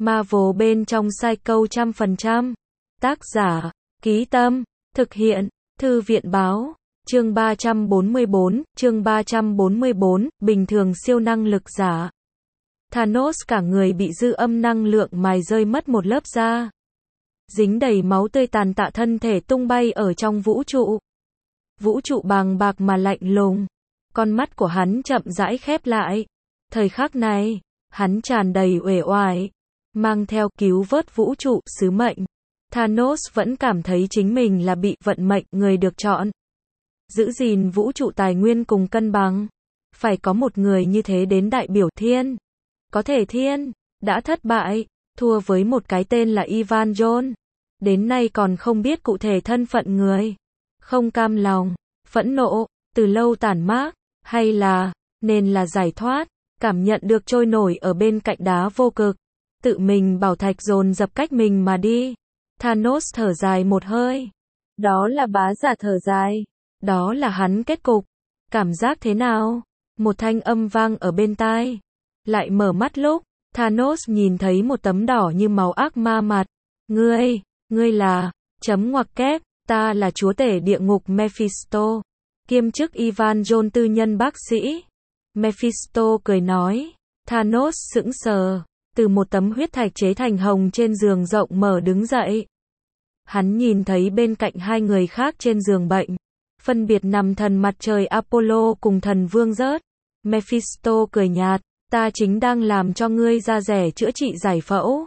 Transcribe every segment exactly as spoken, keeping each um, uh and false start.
Marvel bên trong Psycho trăm phần trăm. Tác giả, Ký Tâm, thực hiện, Thư viện báo. Chương ba trăm bốn mươi bốn, chương ba trăm bốn mươi bốn, bình thường siêu năng lực giả. Thanos cả người bị dư âm năng lượng mài rơi mất một lớp da. Dính đầy máu tươi, tàn tạ thân thể tung bay ở trong vũ trụ. Vũ trụ bàng bạc mà lạnh lùng. Con mắt của hắn chậm rãi khép lại. Thời khắc này, hắn tràn đầy uể oải, mang theo cứu vớt vũ trụ sứ mệnh. Thanos vẫn cảm thấy chính mình là bị vận mệnh người được chọn. Giữ gìn vũ trụ tài nguyên cùng cân bằng. Phải có một người như thế đến đại biểu thiên. Có thể thiên đã thất bại, thua với một cái tên là Ivan John. Đến nay còn không biết cụ thể thân phận người. Không cam lòng, phẫn nộ, từ lâu tản mát, hay là, nên là giải thoát, cảm nhận được trôi nổi ở bên cạnh đá vô cực. Tự mình bảo thạch dồn dập cách mình mà đi. Thanos thở dài một hơi. Đó là bá giả thở dài. Đó là hắn kết cục. Cảm giác thế nào? Một thanh âm vang ở bên tai. Lại mở mắt lúc, Thanos nhìn thấy một tấm đỏ như máu ác ma mặt. Ngươi, ngươi là, chấm ngoặc kép, ta là chúa tể địa ngục Mephisto. Kiêm chức Ivan John tư nhân bác sĩ. Mephisto cười nói. Thanos sững sờ, từ một tấm huyết thạch chế thành hồng trên giường rộng mở đứng dậy. Hắn nhìn thấy bên cạnh hai người khác trên giường bệnh. Phân biệt nằm thần mặt trời Apollo cùng thần vương rớt. Mephisto cười nhạt. Ta chính đang làm cho ngươi da rẻ chữa trị giải phẫu.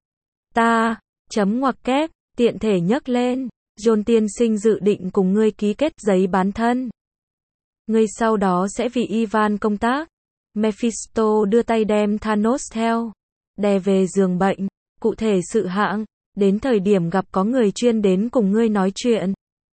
Ta, chấm ngoặc kép, tiện thể nhấc lên. John tiên sinh dự định cùng ngươi ký kết giấy bán thân. Ngươi sau đó sẽ vì Ivan công tác. Mephisto đưa tay đem Thanos theo. Đè về giường bệnh. Cụ thể sự hạng. Đến thời điểm gặp có người chuyên đến cùng ngươi nói chuyện.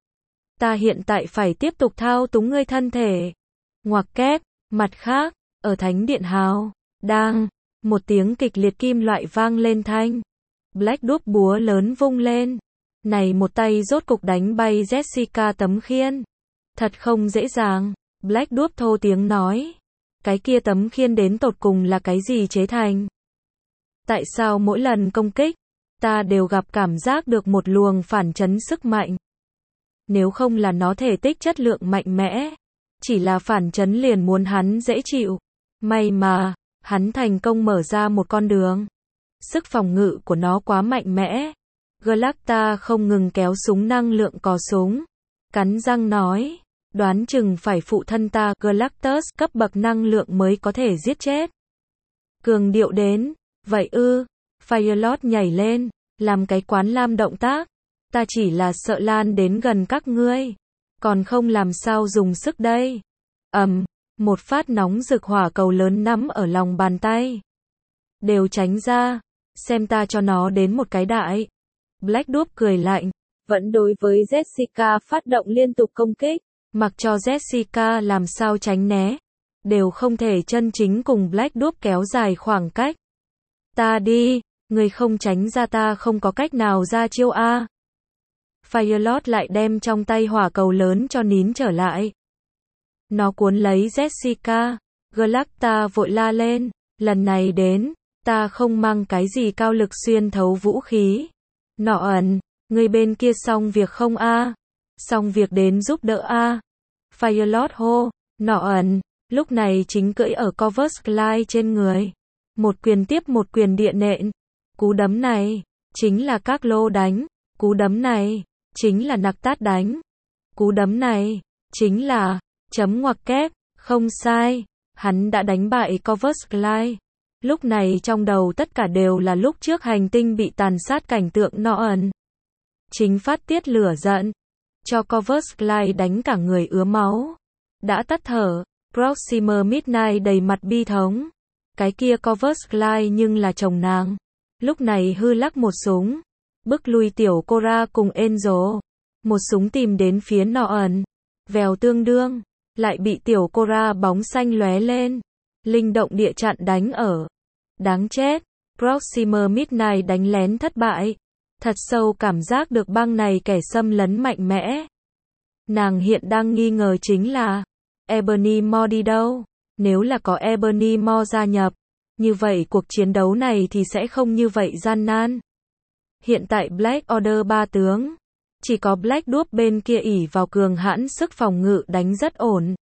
Ta hiện tại phải tiếp tục thao túng ngươi thân thể. Ngoặc kép, mặt khác, ở Thánh Điện Hào, đang, một tiếng kịch liệt kim loại vang lên thanh. Black đuốc búa lớn vung lên. Này một tay rốt cục đánh bay Jessica tấm khiên. Thật không dễ dàng, Black đuốc thô tiếng nói. Cái kia tấm khiên đến tột cùng là cái gì chế thành? Tại sao mỗi lần công kích, ta đều gặp cảm giác được một luồng phản chấn sức mạnh? Nếu không là nó thể tích chất lượng mạnh mẽ, chỉ là phản chấn liền muốn hắn dễ chịu. May mà, hắn thành công mở ra một con đường. Sức phòng ngự của nó quá mạnh mẽ. Galacta không ngừng kéo súng năng lượng cò súng. Cắn răng nói, đoán chừng phải phụ thân ta Galactus cấp bậc năng lượng mới có thể giết chết. Cường điệu đến, vậy ư, Firelord nhảy lên, làm cái quán lam động tác. Ta chỉ là sợ lan đến gần các ngươi. Còn không làm sao dùng sức đây. ầm, um, một phát nóng rực hỏa cầu lớn nắm ở lòng bàn tay. Đều tránh ra, xem ta cho nó đến một cái đại. Black Dwarf cười lạnh, vẫn đối với Jessica phát động liên tục công kích, mặc cho Jessica làm sao tránh né, đều không thể chân chính cùng Black Dwarf kéo dài khoảng cách. Ta đi, người không tránh ra ta không có cách nào ra chiêu a. Firelord lại đem trong tay hỏa cầu lớn cho nín trở lại. Nó cuốn lấy Jessica. Galacta vội la lên, lần này đến, ta không mang cái gì cao lực xuyên thấu vũ khí. Nọ ẩn, người bên kia xong việc không a? Xong việc đến giúp đỡ a. Firelord hô, nọ ẩn, lúc này chính cưỡi ở Corvus Glide trên người. Một quyền tiếp một quyền địa nện. Cú đấm này, chính là các lô đánh. Cú đấm này, chính là nặc tát đánh. Cú đấm này, chính là, chấm ngoặc kép, không sai. Hắn đã đánh bại Corvus Glide. Lúc này trong đầu tất cả đều là lúc trước hành tinh bị tàn sát cảnh tượng nọ ẩn. Chính phát tiết lửa giận. Cho Corvus Glide đánh cả người ứa máu. Đã tắt thở, Proxima Midnight đầy mặt bi thống. Cái kia Corvus Glide nhưng là chồng nàng. Lúc này hư lắc một súng. Bức lui tiểu Cora cùng Angel. Một súng tìm đến phía nọ ẩn. Vèo tương đương. Lại bị tiểu Cora bóng xanh lóe lên. Linh động địa chặn đánh ở. Đáng chết. Proxima Midnight đánh lén thất bại. Thật sâu cảm giác được băng này kẻ xâm lấn mạnh mẽ. Nàng hiện đang nghi ngờ chính là Ebony Maw đi đâu. Nếu là có Ebony Maw gia nhập, Như vậy cuộc chiến đấu này thì sẽ không như vậy gian nan. Hiện tại Black Order ba tướng. Chỉ có Black Dwarf bên kia ỷ vào cường hãn sức phòng ngự đánh rất ổn.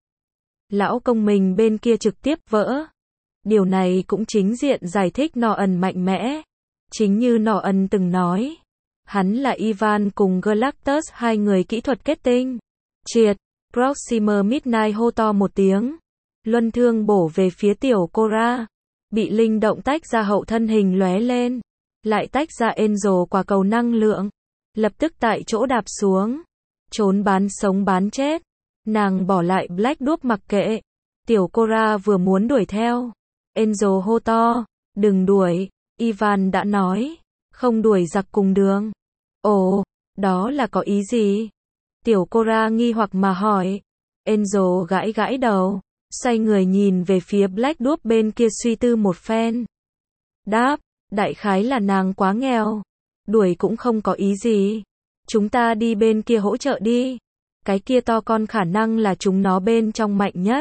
Lão công mình bên kia trực tiếp vỡ. Điều này cũng chính diện giải thích Norton mạnh mẽ. Chính như Norton từng nói. Hắn là Ivan cùng Galactus hai người kỹ thuật kết tinh. Triệt, Proxima Midnight hô to một tiếng. Luân thương bổ về phía tiểu Cora. Bị linh động tách ra hậu thân hình lóe lên. Lại tách ra Angel quả cầu năng lượng. Lập tức tại chỗ đạp xuống. Trốn bán sống bán chết. Nàng bỏ lại Black Dwarf mặc kệ. Tiểu Cora vừa muốn đuổi theo. Angel hô to. Đừng đuổi. Ivan đã nói. Không đuổi giặc cùng đường. Ồ, đó là có ý gì? Tiểu Cora nghi hoặc mà hỏi. Angel gãi gãi đầu. Xoay người nhìn về phía Black Dwarf bên kia suy tư một phen. Đáp. Đại khái là nàng quá nghèo. Đuổi cũng không có ý gì. Chúng ta đi bên kia hỗ trợ đi. Cái kia to con khả năng là chúng nó bên trong mạnh nhất.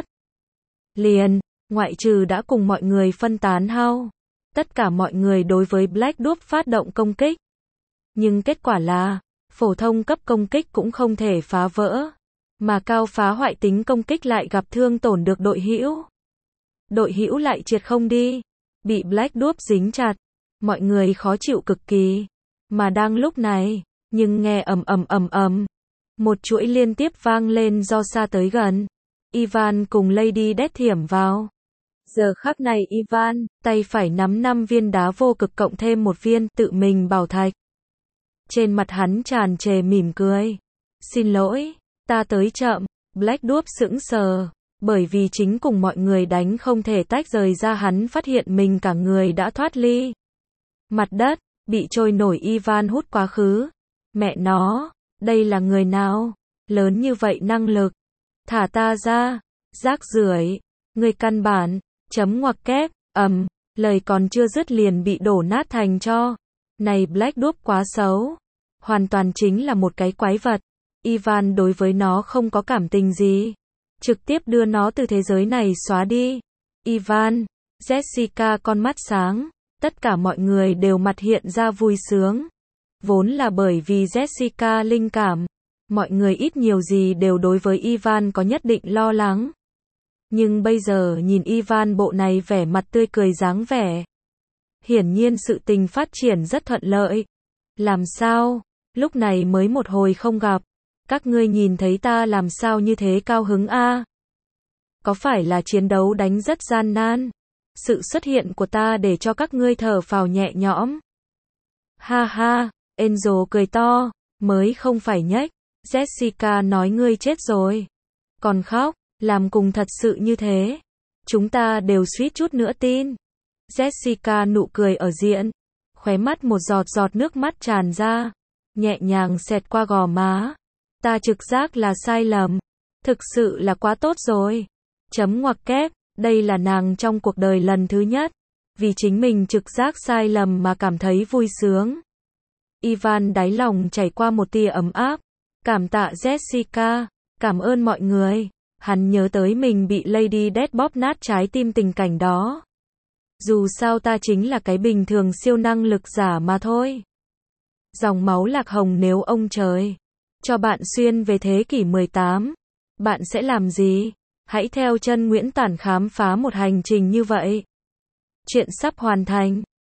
Liền, ngoại trừ đã cùng mọi người phân tán hao. Tất cả mọi người đối với Black Dwarf phát động công kích. Nhưng kết quả là, phổ thông cấp công kích cũng không thể phá vỡ. Mà cao phá hoại tính công kích lại gặp thương tổn được đội hữu. Đội hữu lại triệt không đi. Bị Black Dwarf dính chặt. Mọi người khó chịu cực kỳ. Mà đang lúc này, nhưng nghe ầm ầm ầm ầm. Một chuỗi liên tiếp vang lên do xa tới gần. Ivan cùng Lady Death thiểm vào. Giờ khắc này Ivan, tay phải nắm năm viên đá vô cực cộng thêm một viên tự mình bảo thạch. Trên mặt hắn tràn trề mỉm cười. Xin lỗi, ta tới chậm. Black Dwarf sững sờ. Bởi vì chính cùng mọi người đánh không thể tách rời ra, hắn phát hiện mình cả người đã thoát ly. Mặt đất, bị trôi nổi Ivan hút quá khứ. Mẹ nó, đây là người nào? Lớn như vậy năng lực. Thả ta ra. Rác rưởi. Người căn bản. Chấm ngoặc kép. Ầm. Um, lời còn chưa dứt liền bị đổ nát thành tro. Này Black Dwarf quá xấu. Hoàn toàn chính là một cái quái vật. Ivan đối với nó không có cảm tình gì. Trực tiếp đưa nó từ thế giới này xóa đi. Ivan. Jessica con mắt sáng. Tất cả mọi người đều mặt hiện ra vui sướng. Vốn là bởi vì Jessica linh cảm. Mọi người ít nhiều gì đều đối với Ivan có nhất định lo lắng. Nhưng bây giờ nhìn Ivan bộ này vẻ mặt tươi cười dáng vẻ. Hiển nhiên sự tình phát triển rất thuận lợi. Làm sao? Lúc này mới một hồi không gặp. Các ngươi nhìn thấy ta làm sao như thế cao hứng a? Có phải là chiến đấu đánh rất gian nan? Sự xuất hiện của ta để cho các ngươi thở phào nhẹ nhõm. Ha ha, Angel cười to, mới không phải nhách. Jessica nói ngươi chết rồi. Còn khóc, làm cùng thật sự như thế. Chúng ta đều suýt chút nữa tin. Jessica nụ cười ở diện. Khóe mắt một giọt giọt nước mắt tràn ra. Nhẹ nhàng xẹt qua gò má. Ta trực giác là sai lầm. Thực sự là quá tốt rồi. Chấm ngoặc kép. Đây là nàng trong cuộc đời lần thứ nhất. Vì chính mình trực giác sai lầm mà cảm thấy vui sướng. Ivan đáy lòng chảy qua một tia ấm áp. Cảm tạ Jessica. Cảm ơn mọi người. Hắn nhớ tới mình bị Lady Death bóp nát trái tim tình cảnh đó. Dù sao ta chính là cái bình thường siêu năng lực giả mà thôi. Dòng máu lạc hồng nếu ông trời cho bạn xuyên về thế kỷ mười tám, bạn sẽ làm gì? Hãy theo chân Nguyễn Tản khám phá một hành trình như vậy. Chuyện sắp hoàn thành.